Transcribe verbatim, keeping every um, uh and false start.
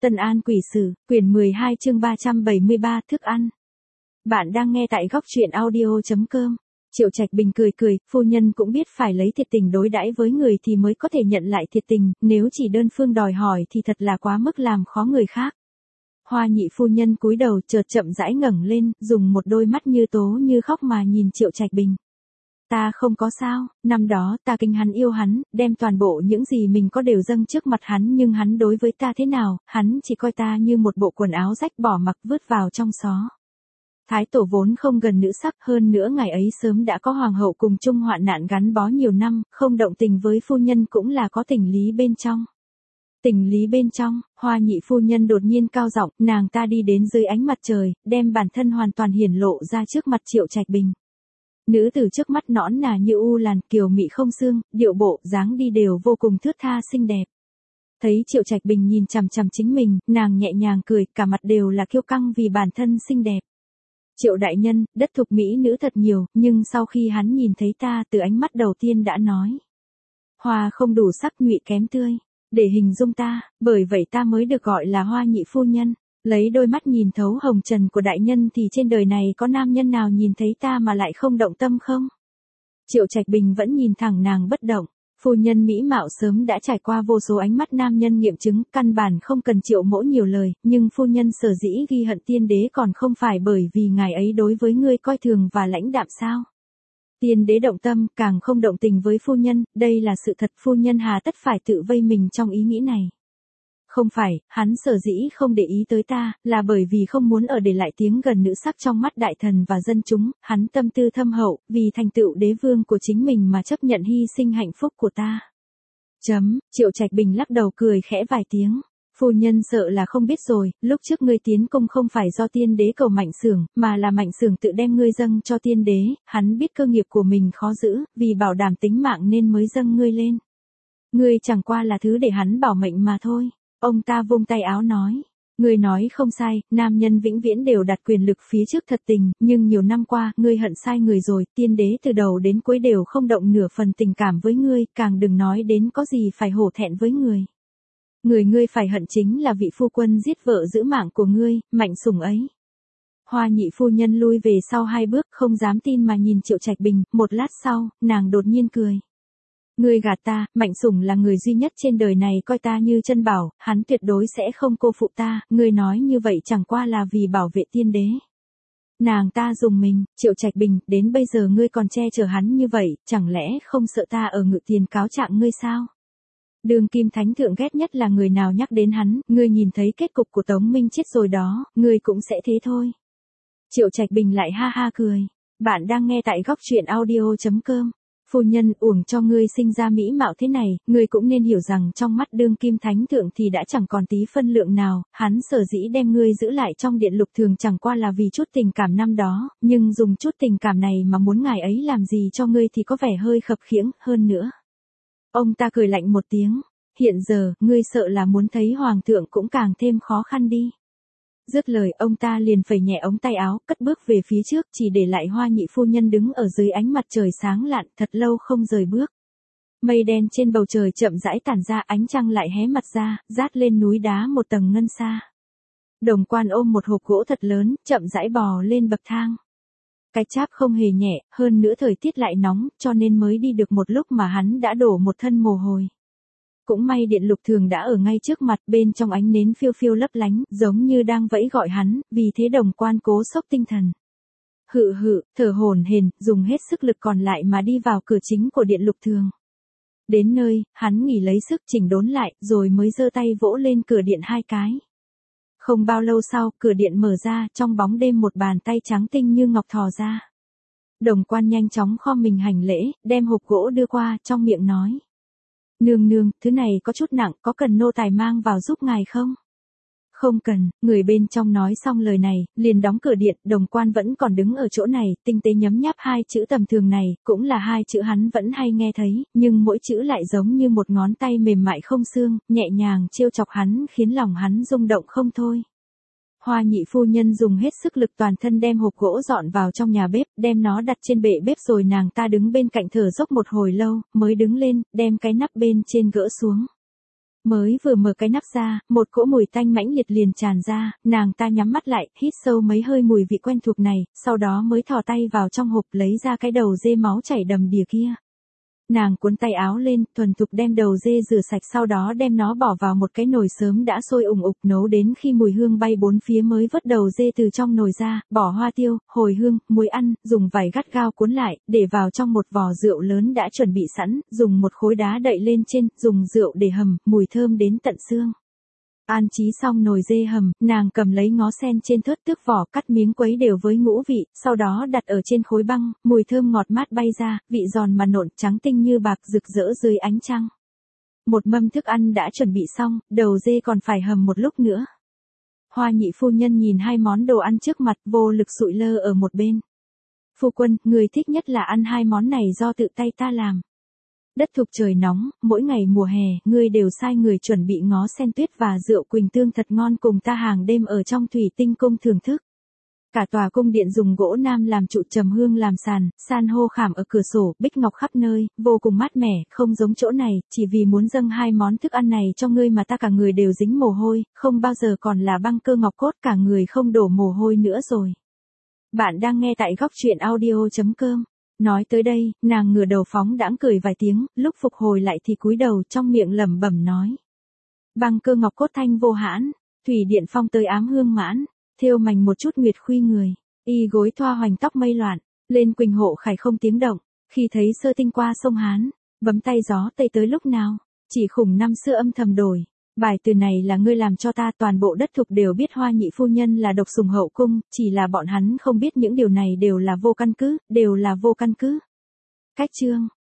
Tân An Quỷ Sử, quyển mười hai chương ba trăm bảy mươi ba thức ăn. Bạn đang nghe tại góc truyện audio chấm com. Triệu Trạch Bình cười cười, phu nhân cũng biết phải lấy thiệt tình đối đãi với người thì mới có thể nhận lại thiệt tình, nếu chỉ đơn phương đòi hỏi thì thật là quá mức làm khó người khác. Hoa nhị phu nhân cúi đầu chợt chậm rãi ngẩng lên, dùng một đôi mắt như tố như khóc mà nhìn Triệu Trạch Bình. Ta không có sao, năm đó ta kinh hắn yêu hắn, đem toàn bộ những gì mình có đều dâng trước mặt hắn, nhưng hắn đối với ta thế nào, hắn chỉ coi ta như một bộ quần áo rách bỏ mặc vứt vào trong xó. Thái tổ vốn không gần nữ sắc, hơn nữa ngày ấy sớm đã có hoàng hậu cùng chung hoạn nạn gắn bó nhiều năm, không động tình với phu nhân cũng là có tình lý bên trong. Tình lý bên trong, Hoa nhị phu nhân đột nhiên cao giọng, nàng ta đi đến dưới ánh mặt trời, đem bản thân hoàn toàn hiển lộ ra trước mặt Triệu Trạch Bình. Nữ tử trước mắt nõn nà như u làn, kiều mị không xương, điệu bộ, dáng đi đều vô cùng thướt tha xinh đẹp. Thấy Triệu Trạch Bình nhìn chằm chằm chính mình, nàng nhẹ nhàng cười, cả mặt đều là kiêu căng vì bản thân xinh đẹp. Triệu đại nhân, đất thục mỹ nữ thật nhiều, nhưng sau khi hắn nhìn thấy ta từ ánh mắt đầu tiên đã nói. Hoa không đủ sắc, nhụy kém tươi, để hình dung ta, bởi vậy ta mới được gọi là Hoa nhị phu nhân. Lấy đôi mắt nhìn thấu hồng trần của đại nhân thì trên đời này có nam nhân nào nhìn thấy ta mà lại không động tâm không? Triệu Trạch Bình vẫn nhìn thẳng nàng bất động. Phu nhân mỹ mạo sớm đã trải qua vô số ánh mắt nam nhân nghiệm chứng, căn bản không cần Triệu mỗ nhiều lời, nhưng phu nhân sở dĩ ghi hận tiên đế còn không phải bởi vì ngài ấy đối với ngươi coi thường và lãnh đạm sao? Tiên đế động tâm, càng không động tình với phu nhân, đây là sự thật, phu nhân hà tất phải tự vây mình trong ý nghĩ này. Không phải, hắn sở dĩ không để ý tới ta, là bởi vì không muốn ở để lại tiếng gần nữ sắc trong mắt đại thần và dân chúng, hắn tâm tư thâm hậu, vì thành tựu đế vương của chính mình mà chấp nhận hy sinh hạnh phúc của ta. Chấm, Triệu Trạch Bình lắc đầu cười khẽ vài tiếng. Phu nhân sợ là không biết rồi, lúc trước ngươi tiến công không phải do tiên đế cầu Mạnh Xưởng, mà là Mạnh Xưởng tự đem ngươi dâng cho tiên đế, hắn biết cơ nghiệp của mình khó giữ, vì bảo đảm tính mạng nên mới dâng ngươi lên. Ngươi chẳng qua là thứ để hắn bảo mệnh mà thôi. Ông ta vung tay áo nói, ngươi nói không sai, nam nhân vĩnh viễn đều đặt quyền lực phía trước thật tình, nhưng nhiều năm qua, ngươi hận sai người rồi, tiên đế từ đầu đến cuối đều không động nửa phần tình cảm với ngươi, càng đừng nói đến có gì phải hổ thẹn với người. Người ngươi phải hận chính là vị phu quân giết vợ giữ mạng của ngươi, Mạnh Sủng ấy. Hoa nhị phu nhân lui về sau hai bước, không dám tin mà nhìn Triệu Trạch Bình, một lát sau, nàng đột nhiên cười. Ngươi gạt ta, Mạnh Sủng là người duy nhất trên đời này coi ta như chân bảo, hắn tuyệt đối sẽ không cô phụ ta, ngươi nói như vậy chẳng qua là vì bảo vệ tiên đế. Nàng ta dùng mình, Triệu Trạch Bình, đến bây giờ ngươi còn che chở hắn như vậy, chẳng lẽ không sợ ta ở ngự tiền cáo trạng ngươi sao? Đường kim thánh thượng ghét nhất là người nào nhắc đến hắn, ngươi nhìn thấy kết cục của Tống Minh chết rồi đó, ngươi cũng sẽ thế thôi. Triệu Trạch Bình lại ha ha cười, bạn đang nghe tại góc truyện audio chấm com. Phu nhân, uổng cho ngươi sinh ra mỹ mạo thế này, ngươi cũng nên hiểu rằng trong mắt đương kim thánh thượng thì đã chẳng còn tí phân lượng nào, hắn sở dĩ đem ngươi giữ lại trong điện lục thường chẳng qua là vì chút tình cảm năm đó, nhưng dùng chút tình cảm này mà muốn ngài ấy làm gì cho ngươi thì có vẻ hơi khập khiễng hơn nữa. Ông ta cười lạnh một tiếng, hiện giờ, ngươi sợ là muốn thấy hoàng thượng cũng càng thêm khó khăn đi. Dứt lời, ông ta liền phẩy nhẹ ống tay áo, cất bước về phía trước, chỉ để lại Hoa nhị phu nhân đứng ở dưới ánh mặt trời sáng lạn, thật lâu không rời bước. Mây đen trên bầu trời chậm rãi tản ra, ánh trăng lại hé mặt ra, rát lên núi đá một tầng ngân sa. Đồng Quan ôm một hộp gỗ thật lớn, chậm rãi bò lên bậc thang. Cái cháp không hề nhẹ, hơn nữa thời tiết lại nóng, cho nên mới đi được một lúc mà hắn đã đổ một thân mồ hôi. Cũng may điện lục thường đã ở ngay trước mặt, bên trong ánh nến phiêu phiêu lấp lánh, giống như đang vẫy gọi hắn, vì thế Đồng Quan cố xốc tinh thần. Hự hự, thở hổn hển, dùng hết sức lực còn lại mà đi vào cửa chính của điện lục thường. Đến nơi, hắn nghỉ lấy sức chỉnh đốn lại, rồi mới giơ tay vỗ lên cửa điện hai cái. Không bao lâu sau, cửa điện mở ra, trong bóng đêm một bàn tay trắng tinh như ngọc thò ra. Đồng Quan nhanh chóng khom mình hành lễ, đem hộp gỗ đưa qua, trong miệng nói. Nương nương, thứ này có chút nặng, có cần nô tài mang vào giúp ngài không? Không cần, người bên trong nói xong lời này, liền đóng cửa điện, Đồng Quan vẫn còn đứng ở chỗ này, tinh tế nhấm nháp hai chữ tầm thường này, cũng là hai chữ hắn vẫn hay nghe thấy, nhưng mỗi chữ lại giống như một ngón tay mềm mại không xương, nhẹ nhàng trêu chọc hắn khiến lòng hắn rung động không thôi. Hoa nhị phu nhân dùng hết sức lực toàn thân đem hộp gỗ dọn vào trong nhà bếp, đem nó đặt trên bệ bếp rồi nàng ta đứng bên cạnh thở dốc một hồi lâu, mới đứng lên, đem cái nắp bên trên gỡ xuống. Mới vừa mở cái nắp ra, một cỗ mùi tanh mãnh liệt liền tràn ra, nàng ta nhắm mắt lại, hít sâu mấy hơi mùi vị quen thuộc này, sau đó mới thò tay vào trong hộp lấy ra cái đầu dê máu chảy đầm đìa kia. Nàng cuốn tay áo lên, thuần thục đem đầu dê rửa sạch, sau đó đem nó bỏ vào một cái nồi sớm đã sôi ủng ục, nấu đến khi mùi hương bay bốn phía mới vớt đầu dê từ trong nồi ra, bỏ hoa tiêu, hồi hương, muối ăn, dùng vải gắt gao cuốn lại, để vào trong một vò rượu lớn đã chuẩn bị sẵn, dùng một khối đá đậy lên trên, dùng rượu để hầm, mùi thơm đến tận xương. An trí xong nồi dê hầm, nàng cầm lấy ngó sen trên thớt tước vỏ, cắt miếng quấy đều với ngũ vị, sau đó đặt ở trên khối băng, mùi thơm ngọt mát bay ra, vị giòn mà nộn, trắng tinh như bạc, rực rỡ dưới ánh trăng. Một mâm thức ăn đã chuẩn bị xong, đầu dê còn phải hầm một lúc nữa. Hoa nhị phu nhân nhìn hai món đồ ăn trước mặt, vô lực sụi lơ ở một bên. Phu quân, người thích nhất là ăn hai món này do tự tay ta làm. Đất thục trời nóng, mỗi ngày mùa hè, ngươi đều sai người chuẩn bị ngó sen tuyết và rượu quỳnh tương thật ngon cùng ta hàng đêm ở trong thủy tinh cung thưởng thức. Cả tòa cung điện dùng gỗ nam làm trụ, trầm hương làm sàn, san hô khảm ở cửa sổ, bích ngọc khắp nơi, vô cùng mát mẻ, không giống chỗ này, chỉ vì muốn dâng hai món thức ăn này cho ngươi mà ta cả người đều dính mồ hôi, không bao giờ còn là băng cơ ngọc cốt, cả người không đổ mồ hôi nữa rồi. Bạn đang nghe tại góc truyện audio chấm com. Nói tới đây, nàng ngửa đầu phóng đãng cười vài tiếng, lúc phục hồi lại thì cúi đầu trong miệng lẩm bẩm nói. Băng cơ ngọc cốt thanh vô hãn, thủy điện phong tới ám hương mãn, thêu mảnh một chút nguyệt khuy người, y gối thoa hoành tóc mây loạn, lên quỳnh hộ khải không tiếng động, khi thấy sơ tinh qua sông Hán, bấm tay gió tây tới lúc nào, chỉ khủng năm xưa âm thầm đổi. Bài từ này là ngươi làm cho ta, toàn bộ đất thục đều biết hoa nhị phu nhân là độc sủng hậu cung, chỉ là bọn hắn không biết những điều này đều là vô căn cứ, đều là vô căn cứ. Cách chương